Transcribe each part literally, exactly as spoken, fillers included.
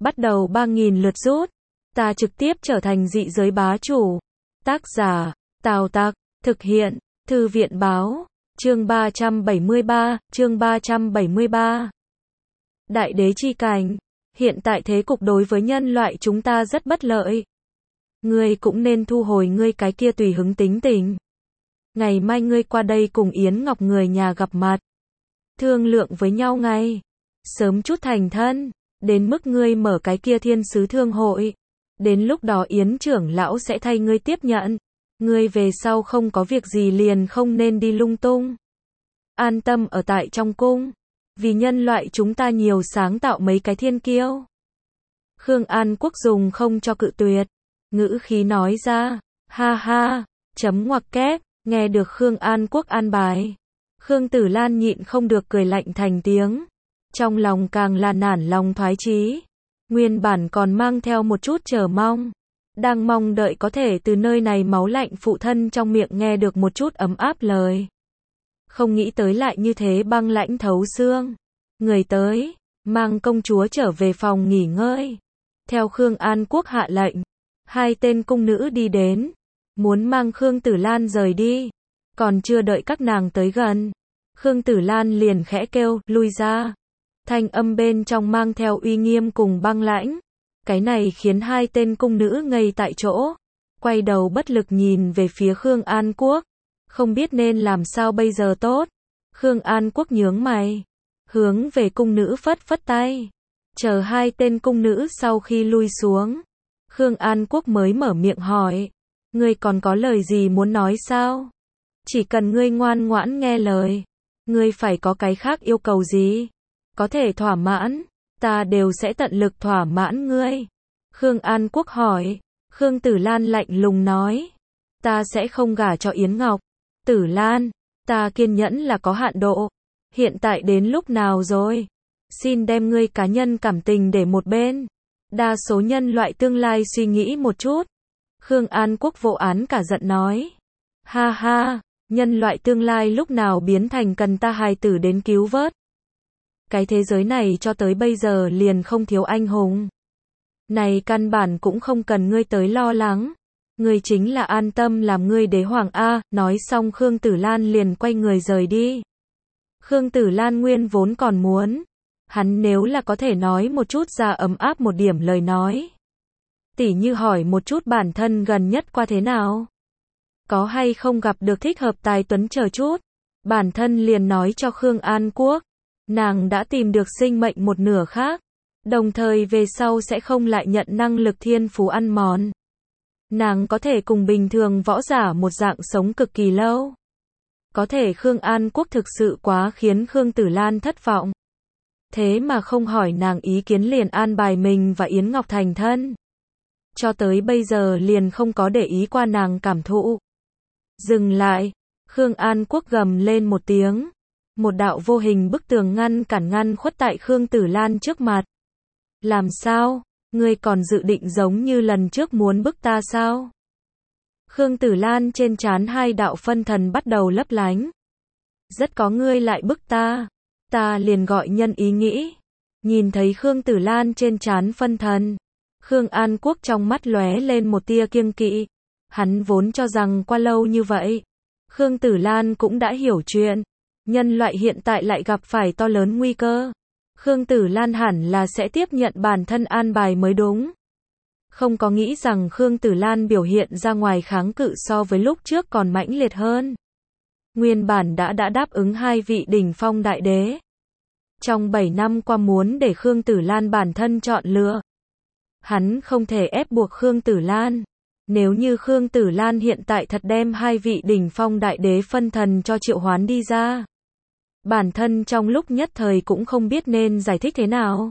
bắt đầu ba nghìn lượt rút. Ta trực tiếp trở thành dị giới bá chủ. Tác giả, Tào Tặc, thực hiện, Thư viện báo, chương ba trăm bảy mươi ba, chương ba trăm bảy mươi ba. Đại đế chi cảnh, hiện tại thế cục đối với nhân loại chúng ta rất bất lợi. Ngươi cũng nên thu hồi ngươi cái kia tùy hứng tính tình. Ngày mai ngươi qua đây cùng Yến Ngọc người nhà gặp mặt. Thương lượng với nhau ngay. Sớm chút thành thân, đến mức ngươi mở cái kia thiên sứ thương hội. Đến lúc đó Yến trưởng lão sẽ thay ngươi tiếp nhận. Ngươi về sau không có việc gì liền không nên đi lung tung. An tâm ở tại trong cung. Vì nhân loại chúng ta nhiều sáng tạo mấy cái thiên kiêu. Khương An Quốc dùng không cho cự tuyệt. Ngữ khí nói ra. Ha ha, chấm ngoặc kép, nghe được Khương An Quốc an bài. Khương Tử Lan nhịn không được cười lạnh thành tiếng. Trong lòng càng là nản lòng thoái chí. Nguyên bản còn mang theo một chút chờ mong. Đang mong đợi có thể từ nơi này máu lạnh phụ thân trong miệng nghe được một chút ấm áp lời. Không nghĩ tới lại như thế băng lãnh thấu xương. Người tới, mang công chúa trở về phòng nghỉ ngơi. Theo Khương An Quốc hạ lệnh, hai tên cung nữ đi đến, muốn mang Khương Tử Lan rời đi. Còn chưa đợi các nàng tới gần, Khương Tử Lan liền khẽ kêu, lui ra. Thanh âm bên trong mang theo uy nghiêm cùng băng lãnh. Cái này khiến hai tên cung nữ ngây tại chỗ. Quay đầu bất lực nhìn về phía Khương An Quốc. Không biết nên làm sao bây giờ tốt. Khương An Quốc nhướng mày. Hướng về cung nữ phất phất tay. Chờ hai tên cung nữ sau khi lui xuống. Khương An Quốc mới mở miệng hỏi. Ngươi còn có lời gì muốn nói sao? Chỉ cần ngươi ngoan ngoãn nghe lời. Ngươi phải có cái khác yêu cầu gì? Có thể thỏa mãn. Ta đều sẽ tận lực thỏa mãn ngươi. Khương An Quốc hỏi. Khương Tử Lan lạnh lùng nói. Ta sẽ không gả cho Yến Ngọc. Tử Lan, ta kiên nhẫn là có hạn độ. Hiện tại đến lúc nào rồi? Xin đem ngươi cá nhân cảm tình để một bên. Đa số nhân loại tương lai suy nghĩ một chút. Khương An Quốc vô án cả giận nói. Ha ha, nhân loại tương lai lúc nào biến thành cần ta hài tử đến cứu vớt. Cái thế giới này cho tới bây giờ liền không thiếu anh hùng. Này căn bản cũng không cần ngươi tới lo lắng. Ngươi chính là an tâm làm ngươi đế hoàng A. Nói xong Khương Tử Lan liền quay người rời đi. Khương Tử Lan nguyên vốn còn muốn. Hắn nếu là có thể nói một chút ra ấm áp một điểm lời nói. Tỉ như hỏi một chút bản thân gần nhất qua thế nào. Có hay không gặp được thích hợp tài tuấn chờ chút. Bản thân liền nói cho Khương An Quốc. Nàng đã tìm được sinh mệnh một nửa khác. Đồng thời về sau sẽ không lại nhận năng lực thiên phú ăn mòn. Nàng có thể cùng bình thường võ giả một dạng sống cực kỳ lâu. Có thể Khương An Quốc thực sự quá khiến Khương Tử Lan thất vọng. Thế mà không hỏi nàng ý kiến liền an bài mình và Yến Ngọc thành thân. Cho tới bây giờ liền không có để ý qua nàng cảm thụ. Dừng lại. Khương An Quốc gầm lên một tiếng. Một đạo vô hình bức tường ngăn cản ngăn khuất tại Khương Tử Lan trước mặt. Làm sao? Ngươi còn dự định giống như lần trước muốn bức ta sao? Khương Tử Lan trên trán hai đạo phân thần bắt đầu lấp lánh. Rất có ngươi lại bức ta. Ta liền gọi nhân ý nghĩ. Nhìn thấy Khương Tử Lan trên trán phân thần. Khương An Quốc trong mắt lóe lên một tia kiêng kỵ. Hắn vốn cho rằng qua lâu như vậy. Khương Tử Lan cũng đã hiểu chuyện. Nhân loại hiện tại lại gặp phải to lớn nguy cơ. Khương Tử Lan hẳn là sẽ tiếp nhận bản thân an bài mới đúng. Không có nghĩ rằng Khương Tử Lan biểu hiện ra ngoài kháng cự so với lúc trước còn mãnh liệt hơn. Nguyên bản đã đã đáp ứng hai vị đỉnh phong đại đế. Trong bảy năm qua muốn để Khương Tử Lan bản thân chọn lựa. Hắn không thể ép buộc Khương Tử Lan. Nếu như Khương Tử Lan hiện tại thật đem hai vị đỉnh phong đại đế phân thần cho triệu hoán đi ra. Bản thân trong lúc nhất thời cũng không biết nên giải thích thế nào.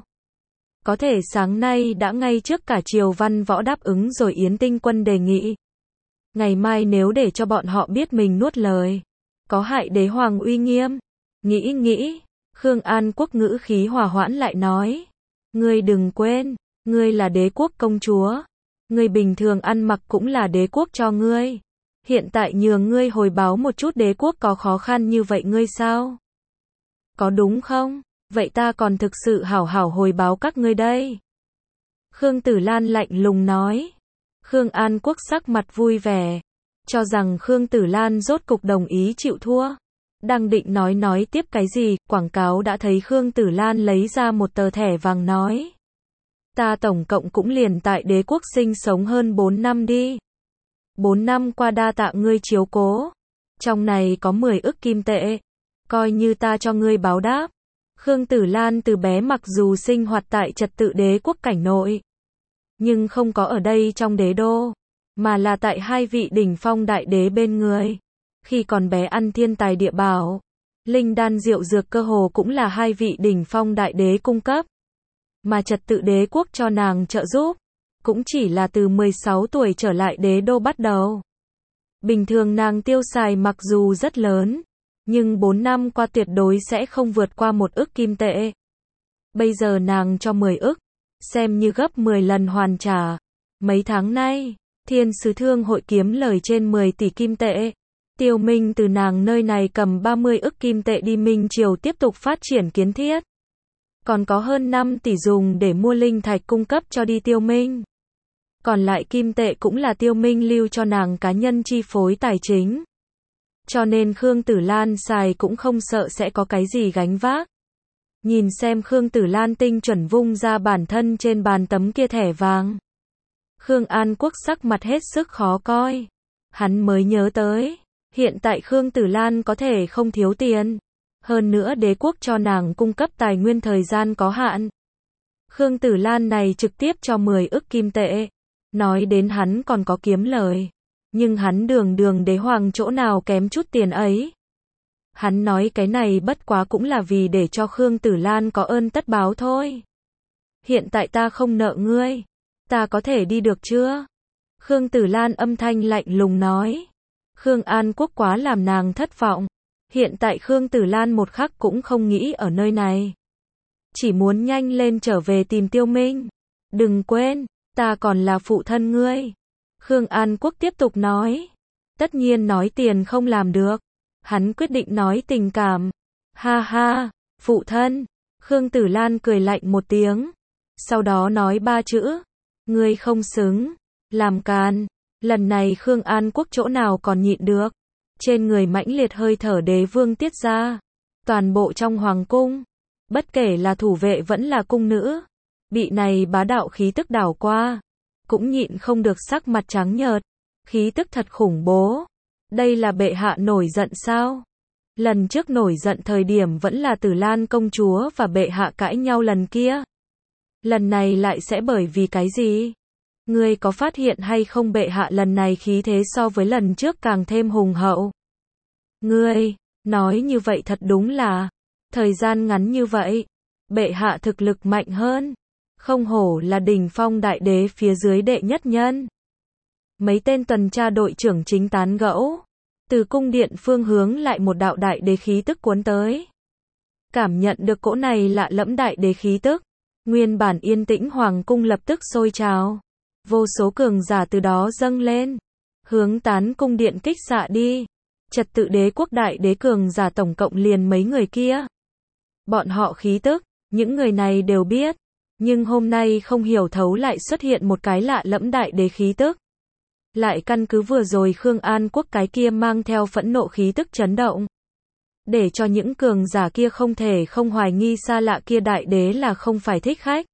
Có thể sáng nay đã ngay trước cả triều văn võ đáp ứng rồi Yến Tinh Quân đề nghị. Ngày mai nếu để cho bọn họ biết mình nuốt lời. Có hại đế hoàng uy nghiêm. Nghĩ nghĩ. Khương An Quốc ngữ khí hòa hoãn lại nói. Ngươi đừng quên. Ngươi là đế quốc công chúa. Ngươi bình thường ăn mặc cũng là đế quốc cho ngươi. Hiện tại nhường ngươi hồi báo một chút đế quốc có khó khăn như vậy ngươi sao? Có đúng không? Vậy ta còn thực sự hảo hảo hồi báo các ngươi đây. Khương Tử Lan lạnh lùng nói. Khương An Quốc sắc mặt vui vẻ, cho rằng Khương Tử Lan rốt cục đồng ý chịu thua. Đang định nói nói tiếp cái gì, quảng cáo đã thấy Khương Tử Lan lấy ra một tờ thẻ vàng nói. Ta tổng cộng cũng liền tại đế quốc sinh sống hơn bốn năm đi. bốn năm qua đa tạ ngươi chiếu cố. Trong này có mười ức kim tệ. Coi như ta cho ngươi báo đáp. Khương Tử Lan từ bé mặc dù sinh hoạt tại trật tự đế quốc cảnh nội, nhưng không có ở đây trong đế đô, mà là tại hai vị đỉnh phong đại đế bên người. Khi còn bé ăn thiên tài địa bảo, linh đan rượu dược cơ hồ cũng là hai vị đỉnh phong đại đế cung cấp. Mà trật tự đế quốc cho nàng trợ giúp, cũng chỉ là từ mười sáu tuổi trở lại đế đô bắt đầu. Bình thường nàng tiêu xài mặc dù rất lớn, nhưng bốn năm qua tuyệt đối sẽ không vượt qua một ức kim tệ. Bây giờ nàng cho mười ức, xem như gấp mười lần hoàn trả. Mấy tháng nay, Thiên Sứ Thương hội kiếm lời trên mười tỷ kim tệ. Tiêu Minh từ nàng nơi này cầm ba mươi ức kim tệ đi Minh Triều tiếp tục phát triển kiến thiết. Còn có hơn năm tỷ dùng để mua linh thạch cung cấp cho đi Tiêu Minh. Còn lại kim tệ cũng là Tiêu Minh lưu cho nàng cá nhân chi phối tài chính. Cho nên Khương Tử Lan xài cũng không sợ sẽ có cái gì gánh vác. Nhìn xem Khương Tử Lan tinh chuẩn vung ra bản thân trên bàn tấm kia thẻ vàng. Khương An Quốc sắc mặt hết sức khó coi. Hắn mới nhớ tới, hiện tại Khương Tử Lan có thể không thiếu tiền. Hơn nữa đế quốc cho nàng cung cấp tài nguyên thời gian có hạn. Khương Tử Lan này trực tiếp cho mười ức kim tệ. Nói đến hắn còn có kiếm lời. Nhưng hắn đường đường đế hoàng chỗ nào kém chút tiền ấy. Hắn nói cái này bất quá cũng là vì để cho Khương Tử Lan có ơn tất báo thôi. Hiện tại ta không nợ ngươi. Ta có thể đi được chưa? Khương Tử Lan âm thanh lạnh lùng nói. Khương An Quốc quá làm nàng thất vọng. Hiện tại Khương Tử Lan một khắc cũng không nghĩ ở nơi này. Chỉ muốn nhanh lên trở về tìm Tiêu Minh. Đừng quên, ta còn là phụ thân ngươi. Khương An Quốc tiếp tục nói. Tất nhiên nói tiền không làm được. Hắn quyết định nói tình cảm. Ha ha, phụ thân. Khương Tử Lan cười lạnh một tiếng. Sau đó nói ba chữ. Ngươi không xứng. Làm càn. Lần này Khương An Quốc chỗ nào còn nhịn được. Trên người mãnh liệt hơi thở đế vương tiết ra. Toàn bộ trong hoàng cung. Bất kể là thủ vệ vẫn là cung nữ. Bị này bá đạo khí tức đảo qua. Cũng nhịn không được sắc mặt trắng nhợt. Khí tức thật khủng bố. Đây là bệ hạ nổi giận sao? Lần trước nổi giận thời điểm vẫn là Tử Lan công chúa và bệ hạ cãi nhau lần kia. Lần này lại sẽ bởi vì cái gì? Ngươi có phát hiện hay không bệ hạ lần này khí thế so với lần trước càng thêm hùng hậu? Ngươi, nói như vậy thật đúng là, thời gian ngắn như vậy, bệ hạ thực lực mạnh hơn. Không hổ là đỉnh phong đại đế phía dưới đệ nhất nhân. Mấy tên tuần tra đội trưởng chính tán gẫu. Từ cung điện phương hướng lại một đạo đại đế khí tức cuốn tới. Cảm nhận được cỗ này lạ lẫm đại đế khí tức. Nguyên bản yên tĩnh hoàng cung lập tức sôi trào. Vô số cường giả từ đó dâng lên. Hướng tán cung điện kích xạ đi. Trật tự đế quốc đại đế cường giả tổng cộng liền mấy người kia. Bọn họ khí tức, những người này đều biết. Nhưng hôm nay không hiểu thấu lại xuất hiện một cái lạ lẫm đại đế khí tức. Lại căn cứ vừa rồi Khương An Quốc cái kia mang theo phẫn nộ khí tức chấn động. Để cho những cường giả kia không thể không hoài nghi xa lạ kia đại đế là không phải thích khách.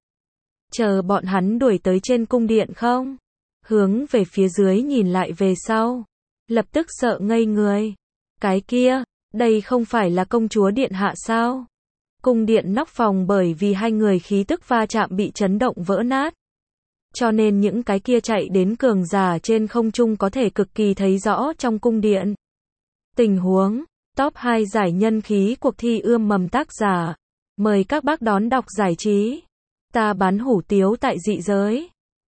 Chờ bọn hắn đuổi tới trên cung điện không? Hướng về phía dưới nhìn lại về sau. Lập tức sợ ngây người. Cái kia, đây không phải là công chúa điện hạ sao? Cung điện nóc phòng bởi vì hai người khí tức va chạm bị chấn động vỡ nát. Cho nên những cái kia chạy đến cường giả trên không trung có thể cực kỳ thấy rõ trong cung điện. Tình huống, top hai giải nhân khí cuộc thi ươm mầm tác giả. Mời các bác đón đọc giải trí. Ta bán hủ tiếu tại dị giới.